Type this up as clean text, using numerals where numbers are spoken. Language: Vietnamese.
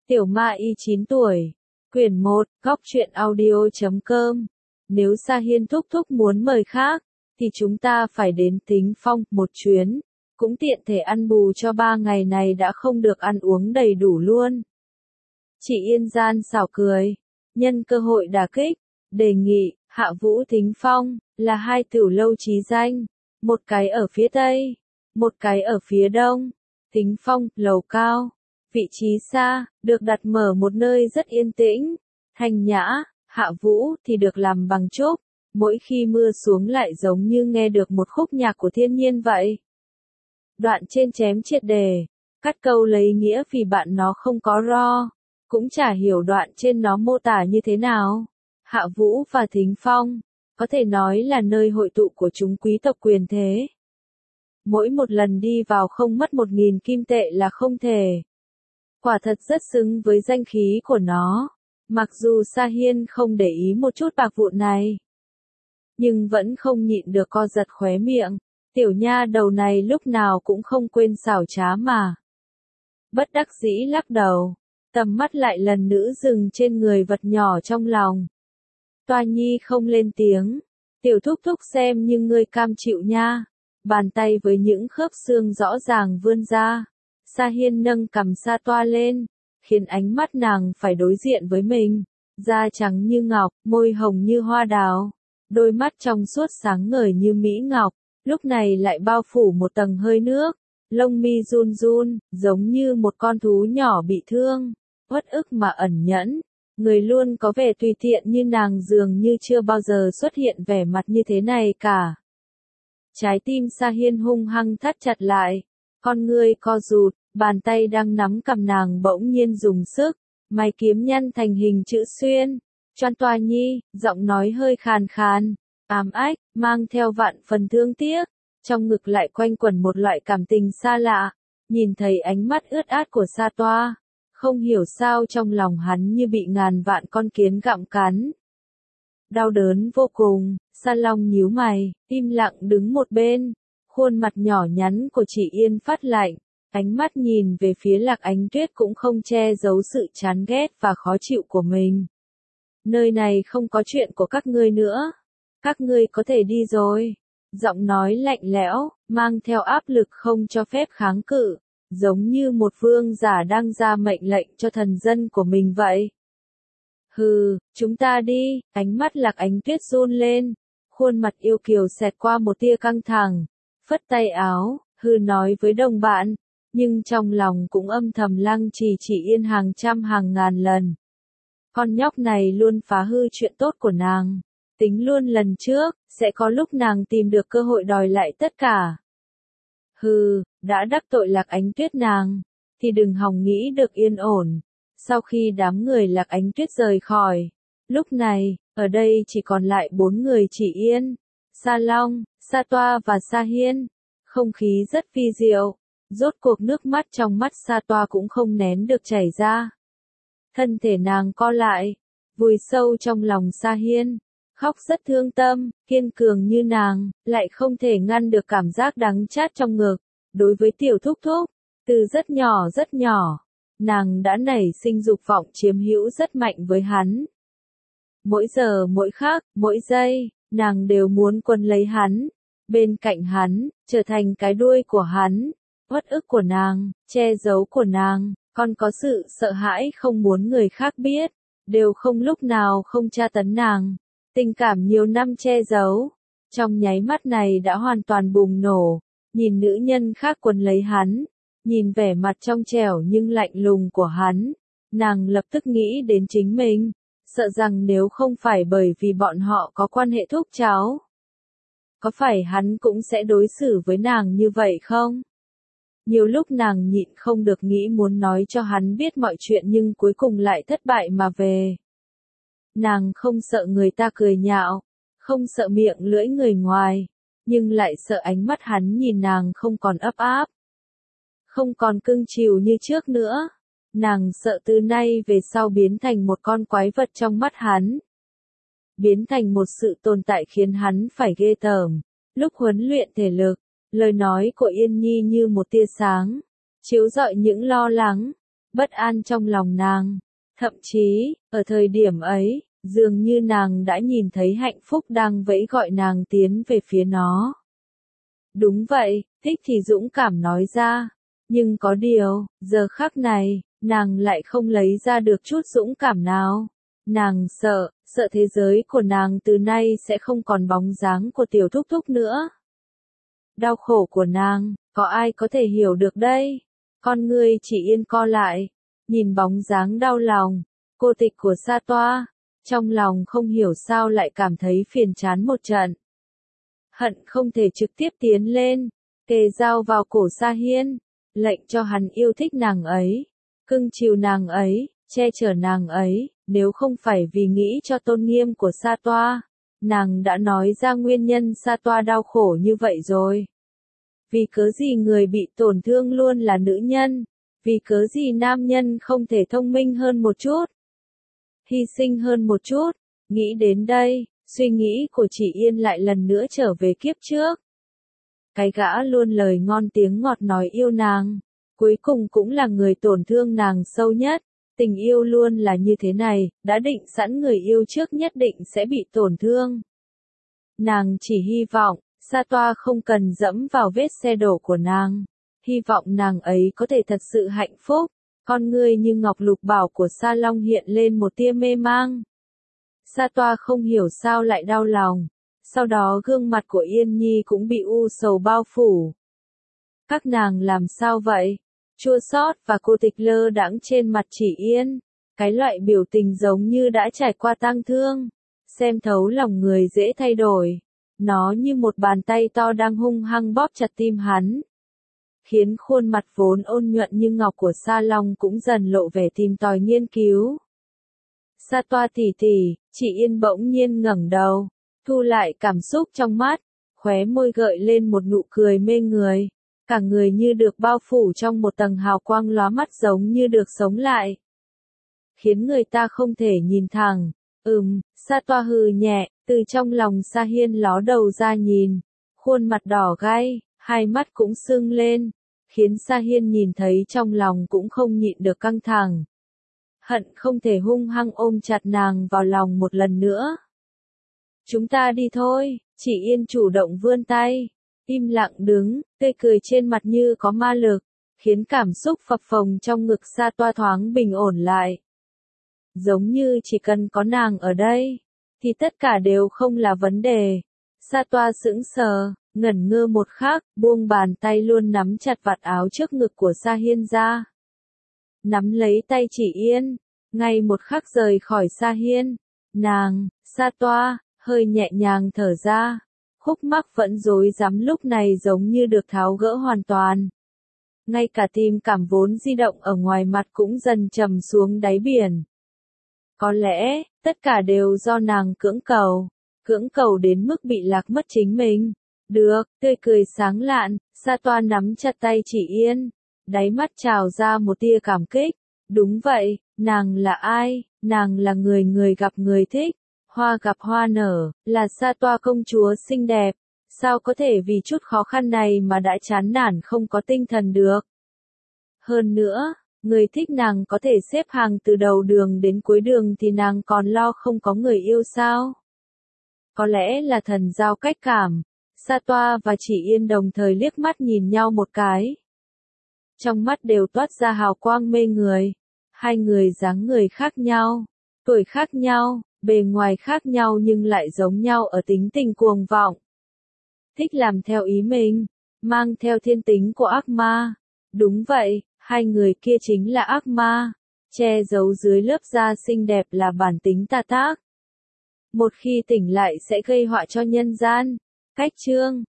Tiểu Ma Y 9 tuổi. Quyển 1, Góc truyện audio.com. Nếu Sa Hiên thúc thúc muốn mời khác, thì chúng ta phải đến Thính Phong một chuyến, cũng tiện thể ăn bù cho 3 ngày này đã không được ăn uống đầy đủ luôn. Chị Yên gian xảo cười, nhân cơ hội đả kích, đề nghị, Hạ Vũ Thính Phong, là 2 tiểu lâu chí danh, một cái ở phía Tây, một cái ở phía Đông. Thính Phong, lầu cao, vị trí xa, được đặt mở một nơi rất yên tĩnh, thanh nhã. Hạ Vũ thì được làm bằng trúc, mỗi khi mưa xuống lại giống như nghe được một khúc nhạc của thiên nhiên vậy. Đoạn trên chém triệt đề, cắt câu lấy nghĩa vì bạn nó không có ro, cũng chả hiểu đoạn trên nó mô tả như thế nào. Hạ Vũ và Thính Phong, có thể nói là nơi hội tụ của chúng quý tộc quyền thế. Mỗi một lần đi vào không mất 1.000 kim tệ là không thể. Quả thật rất xứng với danh khí của nó. Mặc dù Sa Hiên không để ý một chút bạc vụn này, nhưng vẫn không nhịn được co giật khóe miệng. Tiểu nha đầu này lúc nào cũng không quên xảo trá mà. Bất đắc dĩ lắc đầu, tầm mắt lại lần nữa dừng trên người vật nhỏ trong lòng. Toa Nhi không lên tiếng. Tiểu thúc thúc xem như ngươi cam chịu nha. Bàn tay với những khớp xương rõ ràng vươn ra. Sa Hiên nâng cằm Sa Toa lên, khiến ánh mắt nàng phải đối diện với mình. Da trắng như ngọc, môi hồng như hoa đào, đôi mắt trong suốt sáng ngời như mỹ ngọc, lúc này lại bao phủ một tầng hơi nước. Lông mi run run, giống như một con thú nhỏ bị thương, uất ức mà ẩn nhẫn. Người luôn có vẻ tùy tiện như nàng dường như chưa bao giờ xuất hiện vẻ mặt như thế này cả. Trái tim Sa Hiên hung hăng thắt chặt lại, con ngươi co rụt, bàn tay đang nắm cầm nàng bỗng nhiên dùng sức, mày kiếm nhăn thành hình chữ xuyên. Choan Toa Nhi, giọng nói hơi khàn khàn, ám ách, mang theo vạn phần thương tiếc, trong ngực lại quanh quẩn một loại cảm tình xa lạ. Nhìn thấy ánh mắt ướt át của Sa Toa, không hiểu sao trong lòng hắn như bị ngàn vạn con kiến gặm cắn. Đau đớn vô cùng, Sa Long nhíu mày, im lặng đứng một bên, khuôn mặt nhỏ nhắn của chị Yên phát lạnh, ánh mắt nhìn về phía Lạc Ánh Tuyết cũng không che giấu sự chán ghét và khó chịu của mình. Nơi này không có chuyện của các ngươi nữa, các ngươi có thể đi rồi. Giọng nói lạnh lẽo, mang theo áp lực không cho phép kháng cự, giống như một vương giả đang ra mệnh lệnh cho thần dân của mình vậy. Hừ, chúng ta đi. Ánh mắt Lạc Ánh Tuyết run lên, khuôn mặt yêu kiều xẹt qua một tia căng thẳng, phất tay áo, hừ nói với đồng bạn, nhưng trong lòng cũng âm thầm lăng trì chị Yên hàng trăm hàng ngàn lần. Con nhóc này luôn phá hư chuyện tốt của nàng, tính luôn lần trước, sẽ có lúc nàng tìm được cơ hội đòi lại tất cả. Hừ, đã đắc tội Lạc Ánh Tuyết nàng, thì đừng hòng nghĩ được yên ổn. Sau khi đám người Lạc Ánh Tuyết rời khỏi, lúc này, ở đây chỉ còn lại 4 người chị Yên, Sa Long, Sa Toa và Sa Hiên. Không khí rất vi diệu, rốt cuộc nước mắt trong mắt Sa Toa cũng không nén được chảy ra. Thân thể nàng co lại, vùi sâu trong lòng Sa Hiên, khóc rất thương tâm. Kiên cường như nàng, lại không thể ngăn được cảm giác đắng chát trong ngực. Đối với tiểu thúc thúc, từ rất nhỏ, nàng đã nảy sinh dục vọng chiếm hữu rất mạnh với hắn. Mỗi giờ mỗi khắc, mỗi giây, nàng đều muốn quấn lấy hắn, bên cạnh hắn, trở thành cái đuôi của hắn. Uất ức của nàng, che giấu của nàng, còn có sự sợ hãi không muốn người khác biết, đều không lúc nào không tra tấn nàng. Tình cảm nhiều năm che giấu, trong nháy mắt này đã hoàn toàn bùng nổ. Nhìn nữ nhân khác quấn lấy hắn, nhìn vẻ mặt trong trẻo nhưng lạnh lùng của hắn, nàng lập tức nghĩ đến chính mình, sợ rằng nếu không phải bởi vì bọn họ có quan hệ thúc cháu, có phải hắn cũng sẽ đối xử với nàng như vậy không? Nhiều lúc nàng nhịn không được nghĩ muốn nói cho hắn biết mọi chuyện nhưng cuối cùng lại thất bại mà về. Nàng không sợ người ta cười nhạo, không sợ miệng lưỡi người ngoài, nhưng lại sợ ánh mắt hắn nhìn nàng không còn ấp áp, không còn cưng chiều như trước nữa. Nàng sợ từ nay về sau biến thành một con quái vật trong mắt hắn, biến thành một sự tồn tại khiến hắn phải ghê tởm. Lúc huấn luyện thể lực, lời nói của Yên Nhi như một tia sáng, chiếu rọi những lo lắng, bất an trong lòng nàng. Thậm chí, ở thời điểm ấy, dường như nàng đã nhìn thấy hạnh phúc đang vẫy gọi nàng tiến về phía nó. Đúng vậy, thích thì dũng cảm nói ra. Nhưng có điều, giờ khắc này, nàng lại không lấy ra được chút dũng cảm nào. Nàng sợ thế giới của nàng từ nay sẽ không còn bóng dáng của tiểu thúc thúc nữa. Đau khổ của nàng, có ai có thể hiểu được đây? Con ngươi chỉ yên co lại, nhìn bóng dáng đau lòng, cô tịch của Sa Toa, trong lòng không hiểu sao lại cảm thấy phiền chán một trận. Hận không thể trực tiếp tiến lên, kề dao vào cổ Sa Hiên, lệnh cho hắn yêu thích nàng ấy, cưng chiều nàng ấy, che chở nàng ấy, nếu không phải vì nghĩ cho tôn nghiêm của Sa Toa, nàng đã nói ra nguyên nhân Sa Toa đau khổ như vậy rồi. Vì cớ gì người bị tổn thương luôn là nữ nhân? Vì cớ gì nam nhân không thể thông minh hơn một chút? Hy sinh hơn một chút? Nghĩ đến đây, suy nghĩ của chị Yên lại lần nữa trở về kiếp trước. Cái gã luôn lời ngon tiếng ngọt nói yêu nàng, cuối cùng cũng là người tổn thương nàng sâu nhất. Tình yêu luôn là như thế này, đã định sẵn người yêu trước nhất định sẽ bị tổn thương. Nàng chỉ hy vọng, Sa Toa không cần dẫm vào vết xe đổ của nàng. Hy vọng nàng ấy có thể thật sự hạnh phúc. Con ngươi như ngọc lục bảo của Sa Long hiện lên một tia mê mang. Sa Toa không hiểu sao lại đau lòng. Sau đó gương mặt của Yên Nhi cũng bị u sầu bao phủ. Các nàng làm sao vậy? Chua xót và cô tịch lơ đãng trên mặt Chỉ Yên. Cái loại biểu tình giống như đã trải qua tang thương. Xem thấu lòng người dễ thay đổi. Nó như một bàn tay to đang hung hăng bóp chặt tim hắn. Khiến khuôn mặt vốn ôn nhuận như ngọc của Sa Long cũng dần lộ vẻ tìm tòi nghiên cứu. Sa Toa tỉ tỉ, Chỉ Yên bỗng nhiên ngẩng đầu, thu lại cảm xúc trong mắt, khóe môi gợi lên một nụ cười mê người. Cả người như được bao phủ trong một tầng hào quang lóa mắt giống như được sống lại. Khiến người ta không thể nhìn thẳng. Sa Toa hừ nhẹ, từ trong lòng Sa Hiên ló đầu ra nhìn. Khuôn mặt đỏ gay, hai mắt cũng sưng lên. Khiến Sa Hiên nhìn thấy trong lòng cũng không nhịn được căng thẳng. Hận không thể hung hăng ôm chặt nàng vào lòng một lần nữa. Chúng ta đi thôi, Chỉ Yên chủ động vươn tay. Im lặng đứng, tươi cười trên mặt như có ma lực, khiến cảm xúc phập phồng trong ngực Sa Toa thoáng bình ổn lại. Giống như chỉ cần có nàng ở đây, thì tất cả đều không là vấn đề. Sa Toa sững sờ, ngẩn ngơ một khắc, buông bàn tay luôn nắm chặt vạt áo trước ngực của Sa Hiên ra. Nắm lấy tay Chỉ Yên, ngay một khắc rời khỏi Sa Hiên, nàng, Sa Toa, hơi nhẹ nhàng thở ra. Khúc mắc vẫn rối rắm lúc này giống như được tháo gỡ hoàn toàn. Ngay cả tim cảm vốn di động ở ngoài mặt cũng dần trầm xuống đáy biển. Có lẽ, tất cả đều do nàng cưỡng cầu đến mức bị lạc mất chính mình. Được, tươi cười sáng lạn, Sa Toa nắm chặt tay Chỉ Yên, đáy mắt trào ra một tia cảm kích. Đúng vậy, nàng là ai? Nàng là người người gặp người thích. Hoa gặp hoa nở, là Sa Toa công chúa xinh đẹp, sao có thể vì chút khó khăn này mà đã chán nản không có tinh thần được. Hơn nữa, người thích nàng có thể xếp hàng từ đầu đường đến cuối đường thì nàng còn lo không có người yêu sao? Có lẽ là thần giao cách cảm, Sa Toa và Chỉ Yên đồng thời liếc mắt nhìn nhau một cái. Trong mắt đều toát ra hào quang mê người, hai người dáng người khác nhau, tuổi khác nhau. Bề ngoài khác nhau nhưng lại giống nhau ở tính tình cuồng vọng. Thích làm theo ý mình, mang theo thiên tính của ác ma. Đúng vậy, hai người kia chính là ác ma, che giấu dưới lớp da xinh đẹp là bản tính tà ác. Một khi tỉnh lại sẽ gây họa cho nhân gian. Cách chương